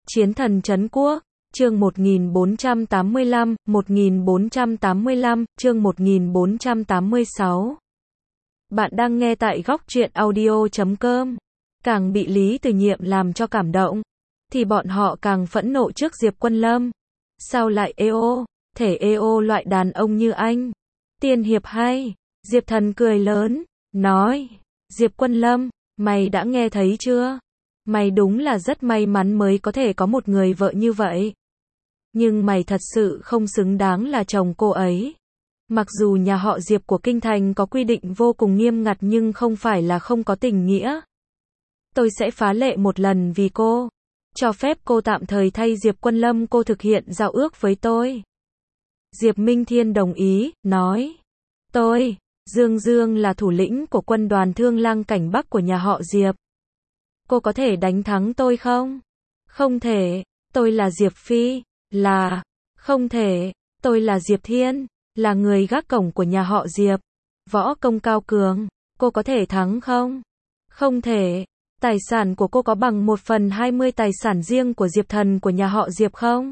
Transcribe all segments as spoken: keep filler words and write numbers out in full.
Chiến thần trấn quốc, chương một nghìn bốn trăm tám mươi lăm, một nghìn bốn trăm tám mươi lăm, chương một nghìn bốn trăm tám mươi sáu. Bạn đang nghe tại góc truyện audio chấm com. Càng bị Lý Từ Nhiệm làm cho cảm động, thì bọn họ càng phẫn nộ trước Diệp Quân Lâm. Sao lại ê ô, thể ê ô loại đàn ông như anh? Tiên hiệp hay? Diệp Thần cười lớn, nói, Diệp Quân Lâm, mày đã nghe thấy chưa? Mày đúng là rất may mắn mới có thể có một người vợ như vậy. Nhưng mày thật sự không xứng đáng là chồng cô ấy. Mặc dù nhà họ Diệp của Kinh Thành có quy định vô cùng nghiêm ngặt nhưng không phải là không có tình nghĩa. Tôi sẽ phá lệ một lần vì cô. Cho phép cô tạm thời thay Diệp Quân Lâm cô thực hiện giao ước với tôi. Diệp Minh Thiên đồng ý, nói. Tôi, Dương Dương là thủ lĩnh của quân đoàn Thương Lang Cảnh Bắc của nhà họ Diệp. Cô có thể đánh thắng tôi không? Không thể. Tôi là Diệp Phi. Là. Không thể. Tôi là Diệp Thiên. Là người gác cổng của nhà họ Diệp. Võ công cao cường. Cô có thể thắng không? Không thể. Tài sản của cô có bằng một phần hai mươi tài sản riêng của Diệp Thần của nhà họ Diệp không?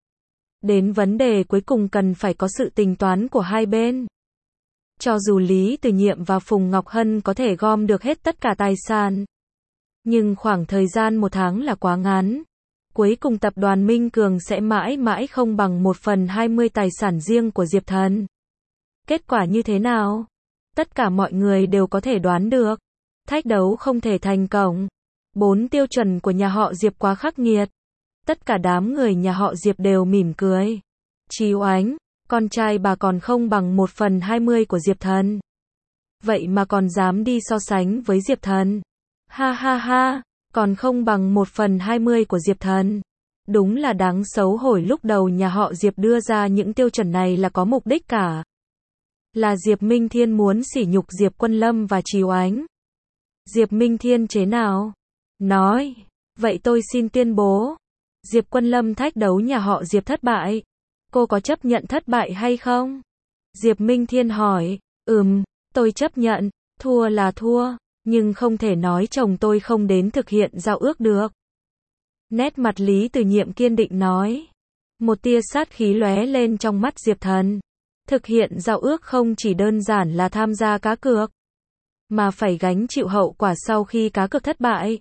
Đến vấn đề cuối cùng cần phải có sự tính toán của hai bên. Cho dù Lý Từ Nhiệm và Phùng Ngọc Hân có thể gom được hết tất cả tài sản, nhưng khoảng thời gian một tháng là quá ngắn. Cuối cùng tập đoàn Minh Cường sẽ mãi mãi không bằng một phần hai mươi tài sản riêng của Diệp Thần. Kết quả như thế nào? Tất cả mọi người đều có thể đoán được. Thách đấu không thể thành công. Bốn tiêu chuẩn của nhà họ Diệp quá khắc nghiệt. Tất cả đám người nhà họ Diệp đều mỉm cười. Chí Oánh, con trai bà còn không bằng một phần hai mươi của Diệp Thần. Vậy mà còn dám đi so sánh với Diệp Thần. Ha ha ha, còn không bằng một phần hai mươi của Diệp Thần. Đúng là đáng xấu hổ, lúc đầu nhà họ Diệp đưa ra những tiêu chuẩn này là có mục đích cả. Là Diệp Minh Thiên muốn sỉ nhục Diệp Quân Lâm và Chí Oánh. Diệp Minh Thiên chế nào? Nói, vậy tôi xin tuyên bố. Diệp Quân Lâm thách đấu nhà họ Diệp thất bại. Cô có chấp nhận thất bại hay không? Diệp Minh Thiên hỏi, ừm, tôi chấp nhận, thua là thua. Nhưng không thể nói chồng tôi không đến thực hiện giao ước được. Nét mặt Lý Từ Nhiệm kiên định nói. Một tia sát khí lóe lên trong mắt Diệp Thần. Thực hiện giao ước không chỉ đơn giản là tham gia cá cược, mà phải gánh chịu hậu quả sau khi cá cược thất bại.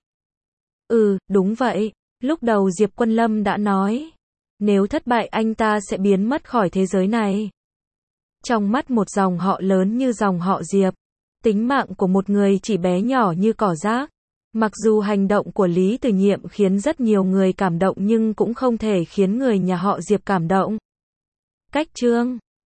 Ừ, đúng vậy. Lúc đầu Diệp Quân Lâm đã nói, nếu thất bại anh ta sẽ biến mất khỏi thế giới này. Trong mắt một dòng họ lớn như dòng họ Diệp, tính mạng của một người chỉ bé nhỏ như cỏ rác. Mặc dù hành động của Lý Từ Nhiệm khiến rất nhiều người cảm động nhưng cũng không thể khiến người nhà họ Diệp cảm động. Cách chương